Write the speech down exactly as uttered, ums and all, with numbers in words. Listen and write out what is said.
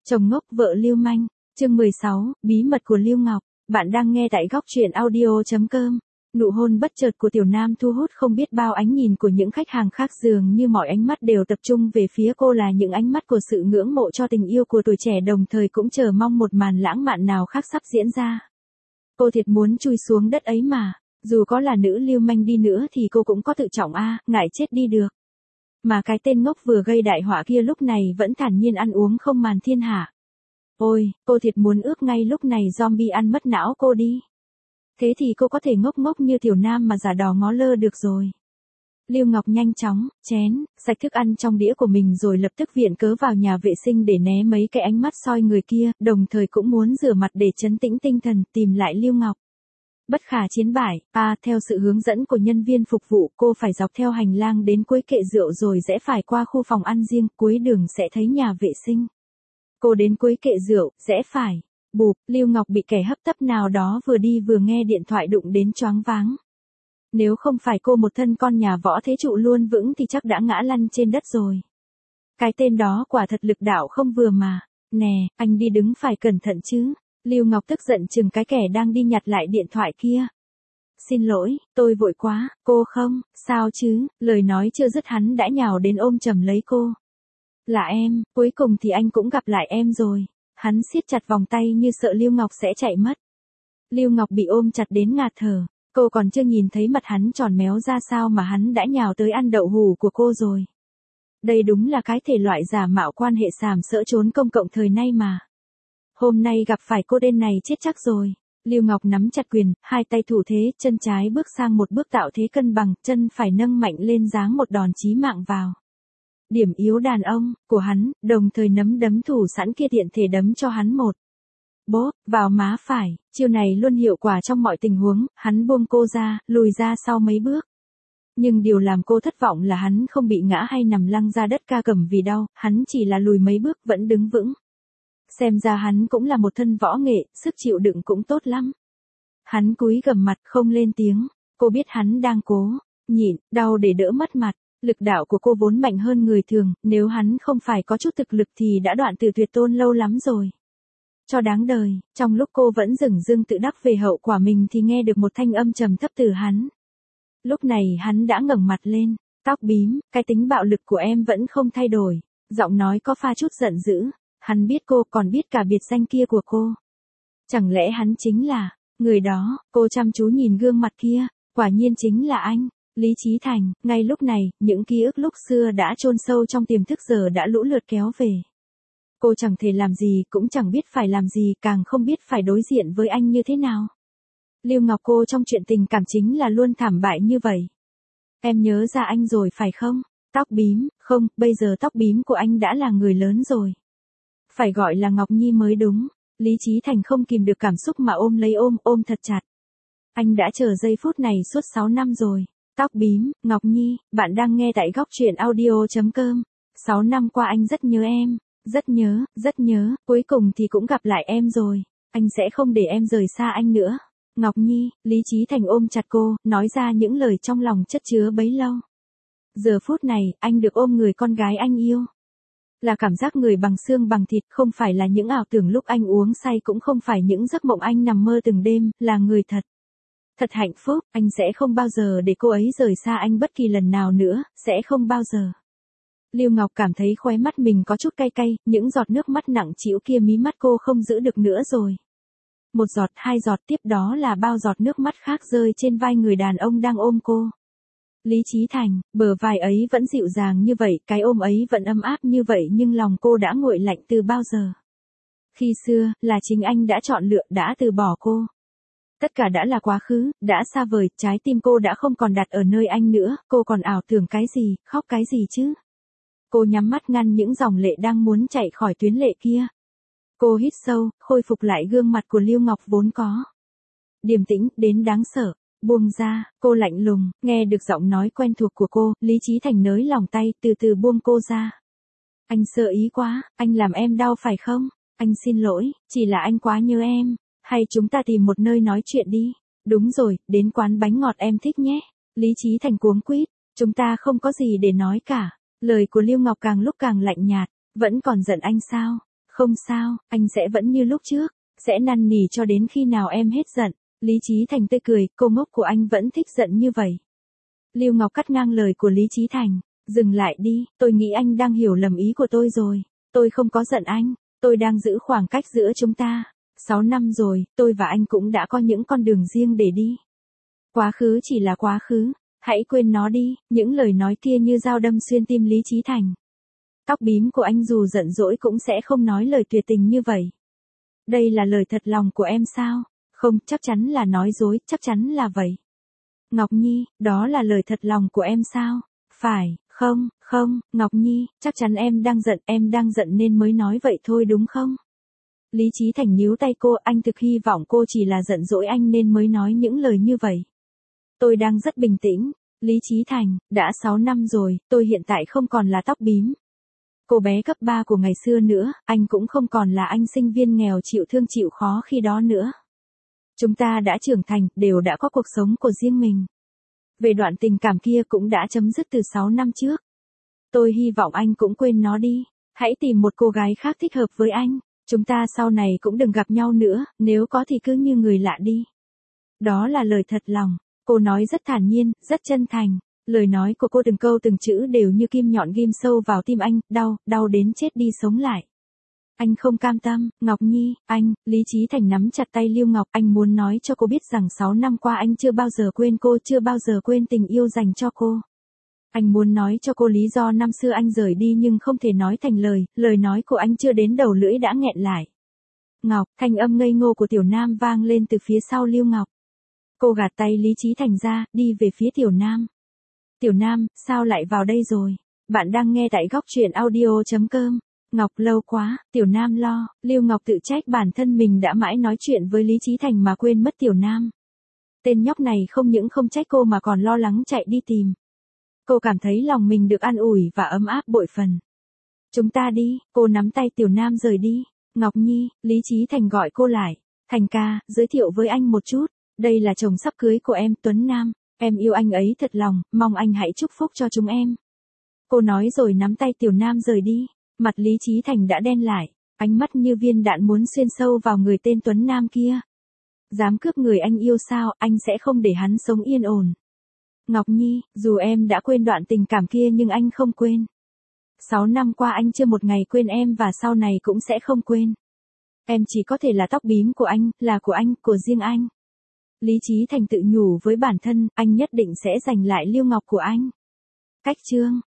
Chồng ngốc vợ lưu manh, chương mười sáu, bí mật của Lưu Ngọc, bạn đang nghe tại góc truyện audio chấm com. Nụ hôn bất chợt của Tiểu Nam thu hút không biết bao ánh nhìn của những khách hàng khác, dường như mọi ánh mắt đều tập trung về phía cô, là những ánh mắt của sự ngưỡng mộ cho tình yêu của tuổi trẻ, đồng thời cũng chờ mong một màn lãng mạn nào khác sắp diễn ra. Cô thiệt muốn chui xuống đất ấy mà, dù có là nữ lưu manh đi nữa thì cô cũng có tự trọng a, ngại chết đi được. Mà cái tên ngốc vừa gây đại họa kia lúc này vẫn thản nhiên ăn uống không màn thiên hạ. Ôi, cô thiệt muốn ước ngay lúc này zombie ăn mất não cô đi. Thế thì cô có thể ngốc ngốc như Tiểu Nam mà giả đò ngó lơ được rồi. Lưu Ngọc nhanh chóng, chén, sạch thức ăn trong đĩa của mình rồi lập tức viện cớ vào nhà vệ sinh để né mấy cái ánh mắt soi người kia, đồng thời cũng muốn rửa mặt để trấn tĩnh tinh thần, tìm lại Lưu Ngọc. Bất khả chiến bại, à, theo sự hướng dẫn của nhân viên phục vụ, cô phải dọc theo hành lang đến cuối kệ rượu rồi rẽ phải qua khu phòng ăn riêng, cuối đường sẽ thấy nhà vệ sinh. Cô đến cuối kệ rượu, rẽ phải. Bụp, Lưu Ngọc bị kẻ hấp tấp nào đó vừa đi vừa nghe điện thoại đụng đến choáng váng. Nếu không phải cô một thân con nhà võ thế trụ luôn vững thì chắc đã ngã lăn trên đất rồi. Cái tên đó quả thật lực đạo không vừa mà. Nè, anh đi đứng phải cẩn thận chứ. Lưu Ngọc tức giận chừng cái kẻ đang đi nhặt lại điện thoại kia. Xin lỗi, tôi vội quá, cô không, sao chứ, lời nói chưa dứt hắn đã nhào đến ôm chầm lấy cô. Là em, cuối cùng thì anh cũng gặp lại em rồi. Hắn siết chặt vòng tay như sợ Lưu Ngọc sẽ chạy mất. Lưu Ngọc bị ôm chặt đến ngạt thở, cô còn chưa nhìn thấy mặt hắn tròn méo ra sao mà hắn đã nhào tới ăn đậu hủ của cô rồi. Đây đúng là cái thể loại giả mạo quan hệ sàm sỡ trốn công cộng thời nay mà. Hôm nay gặp phải cô tên này chết chắc rồi. Lưu Ngọc nắm chặt quyền, hai tay thủ thế, chân trái bước sang một bước tạo thế cân bằng, chân phải nâng mạnh lên giáng một đòn chí mạng vào điểm yếu đàn ông của hắn, đồng thời nắm đấm thủ sẵn kia tiện thể đấm cho hắn một bóp vào má phải. Chiêu này luôn hiệu quả trong mọi tình huống. Hắn buông cô ra, lùi ra sau mấy bước. Nhưng điều làm cô thất vọng là hắn không bị ngã hay nằm lăn ra đất ca cẩm vì đau, hắn chỉ là lùi mấy bước vẫn đứng vững. Xem ra hắn cũng là một thân võ nghệ, sức chịu đựng cũng tốt lắm. Hắn cúi gằm mặt không lên tiếng. Cô biết hắn đang cố nhịn đau để đỡ mất mặt. Lực đạo của cô vốn mạnh hơn người thường, nếu hắn không phải có chút thực lực thì đã đoạn từ tuyệt tôn lâu lắm rồi. Cho đáng đời, trong lúc cô vẫn dửng dưng tự đắc về hậu quả mình thì nghe được một thanh âm trầm thấp từ hắn. Lúc này hắn đã ngẩng mặt lên, tóc bím, cái tính bạo lực của em vẫn không thay đổi, giọng nói có pha chút giận dữ. Hắn biết cô, còn biết cả biệt danh kia của cô. Chẳng lẽ hắn chính là người đó? Cô chăm chú nhìn gương mặt kia, quả nhiên chính là anh. Lý Chí Thành. Ngay lúc này, những ký ức lúc xưa đã chôn sâu trong tiềm thức giờ đã lũ lượt kéo về. Cô chẳng thể làm gì, cũng chẳng biết phải làm gì, càng không biết phải đối diện với anh như thế nào. Lưu Ngọc, cô trong chuyện tình cảm chính là luôn thảm bại như vậy. Em nhớ ra anh rồi phải không? Tóc bím, không, bây giờ tóc bím của anh đã là người lớn rồi. Phải gọi là Ngọc Nhi mới đúng. Lý Chí Thành không kìm được cảm xúc mà ôm lấy ôm, ôm thật chặt. Anh đã chờ giây phút này suốt sáu năm rồi. Tóc bím, Ngọc Nhi, bạn đang nghe tại góc truyện audio chấm com. sáu năm qua anh rất nhớ em, rất nhớ, rất nhớ, cuối cùng thì cũng gặp lại em rồi. Anh sẽ không để em rời xa anh nữa. Ngọc Nhi, Lý Chí Thành ôm chặt cô, nói ra những lời trong lòng chất chứa bấy lâu. Giờ phút này, anh được ôm người con gái anh yêu. Là cảm giác người bằng xương bằng thịt, không phải là những ảo tưởng lúc anh uống say, cũng không phải những giấc mộng anh nằm mơ từng đêm, là người thật. Thật hạnh phúc, anh sẽ không bao giờ để cô ấy rời xa anh bất kỳ lần nào nữa, sẽ không bao giờ. Lưu Ngọc cảm thấy khóe mắt mình có chút cay cay, những giọt nước mắt nặng trĩu kia mí mắt cô không giữ được nữa rồi. Một giọt, hai giọt, tiếp đó là bao giọt nước mắt khác rơi trên vai người đàn ông đang ôm cô. Lý Chí Thành, bờ vai ấy vẫn dịu dàng như vậy, cái ôm ấy vẫn ấm áp như vậy, nhưng lòng cô đã nguội lạnh từ bao giờ. Khi xưa, là chính anh đã chọn lựa, đã từ bỏ cô. Tất cả đã là quá khứ, đã xa vời, trái tim cô đã không còn đặt ở nơi anh nữa, cô còn ảo tưởng cái gì, khóc cái gì chứ? Cô nhắm mắt ngăn những dòng lệ đang muốn chạy khỏi tuyến lệ kia. Cô hít sâu, khôi phục lại gương mặt của Lưu Ngọc vốn có. Điềm tĩnh, đến đáng sợ. Buông ra, cô lạnh lùng, nghe được giọng nói quen thuộc của cô, Lý Chí Thành nới lòng tay, từ từ buông cô ra. Anh sợ ý quá, anh làm em đau phải không? Anh xin lỗi, chỉ là anh quá nhớ em. Hay chúng ta tìm một nơi nói chuyện đi. Đúng rồi, đến quán bánh ngọt em thích nhé. Lý Chí Thành cuống quýt, chúng ta không có gì để nói cả. Lời của Lưu Ngọc càng lúc càng lạnh nhạt, vẫn còn giận anh sao? Không sao, anh sẽ vẫn như lúc trước, sẽ năn nỉ cho đến khi nào em hết giận. Lý Chí Thành tươi cười, cô ngốc của anh vẫn thích giận như vậy. Lưu Ngọc cắt ngang lời của Lý Chí Thành, dừng lại đi, tôi nghĩ anh đang hiểu lầm ý của tôi rồi. Tôi không có giận anh, tôi đang giữ khoảng cách giữa chúng ta. Sáu năm rồi, tôi và anh cũng đã có những con đường riêng để đi. Quá khứ chỉ là quá khứ, hãy quên nó đi, những lời nói kia như dao đâm xuyên tim Lý Chí Thành. Tóc bím của anh dù giận dỗi cũng sẽ không nói lời tuyệt tình như vậy. Đây là lời thật lòng của em sao? Không, chắc chắn là nói dối, chắc chắn là vậy. Ngọc Nhi, đó là lời thật lòng của em sao? Phải, không, không, Ngọc Nhi, chắc chắn em đang giận, em đang giận nên mới nói vậy thôi đúng không? Lý Chí Thành níu tay cô, anh thực hy vọng cô chỉ là giận dỗi anh nên mới nói những lời như vậy. Tôi đang rất bình tĩnh, Lý Chí Thành, đã sáu năm rồi, tôi hiện tại không còn là tóc bím. Cô bé cấp ba của ngày xưa nữa, anh cũng không còn là anh sinh viên nghèo chịu thương chịu khó khi đó nữa. Chúng ta đã trưởng thành, đều đã có cuộc sống của riêng mình. Về đoạn tình cảm kia cũng đã chấm dứt từ sáu năm trước. Tôi hy vọng anh cũng quên nó đi. Hãy tìm một cô gái khác thích hợp với anh. Chúng ta sau này cũng đừng gặp nhau nữa, nếu có thì cứ như người lạ đi. Đó là lời thật lòng. Cô nói rất thản nhiên, rất chân thành. Lời nói của cô từng câu từng chữ đều như kim nhọn ghim sâu vào tim anh, đau, đau đến chết đi sống lại. Anh không cam tâm, Ngọc Nhi, anh, Lý Chí Thành nắm chặt tay Lưu Ngọc, anh muốn nói cho cô biết rằng sáu năm qua anh chưa bao giờ quên cô, chưa bao giờ quên tình yêu dành cho cô. Anh muốn nói cho cô lý do năm xưa anh rời đi nhưng không thể nói thành lời, lời nói của anh chưa đến đầu lưỡi đã nghẹn lại. Ngọc, thanh âm ngây ngô của Tiểu Nam vang lên từ phía sau Lưu Ngọc. Cô gạt tay Lý Chí Thành ra, đi về phía Tiểu Nam. Tiểu Nam, sao lại vào đây rồi? Bạn đang nghe tại góc truyện audio chấm com. Ngọc, lâu quá, Tiểu Nam lo, Lưu Ngọc tự trách bản thân mình đã mãi nói chuyện với Lý Chí Thành mà quên mất Tiểu Nam. Tên nhóc này không những không trách cô mà còn lo lắng chạy đi tìm. Cô cảm thấy lòng mình được an ủi và ấm áp bội phần. Chúng ta đi, cô nắm tay Tiểu Nam rời đi. Ngọc Nhi, Lý Chí Thành gọi cô lại. Thành ca, giới thiệu với anh một chút, đây là chồng sắp cưới của em, Tuấn Nam. Em yêu anh ấy thật lòng, mong anh hãy chúc phúc cho chúng em. Cô nói rồi nắm tay Tiểu Nam rời đi. Mặt Lý Chí Thành đã đen lại, ánh mắt như viên đạn muốn xuyên sâu vào người tên Tuấn Nam kia. Dám cướp người anh yêu sao, anh sẽ không để hắn sống yên ổn. Ngọc Nhi, dù em đã quên đoạn tình cảm kia nhưng anh không quên. Sáu năm qua anh chưa một ngày quên em và sau này cũng sẽ không quên. Em chỉ có thể là tóc bím của anh, là của anh, của riêng anh. Lý Chí Thành tự nhủ với bản thân, anh nhất định sẽ giành lại Lưu Ngọc của anh. Cách chương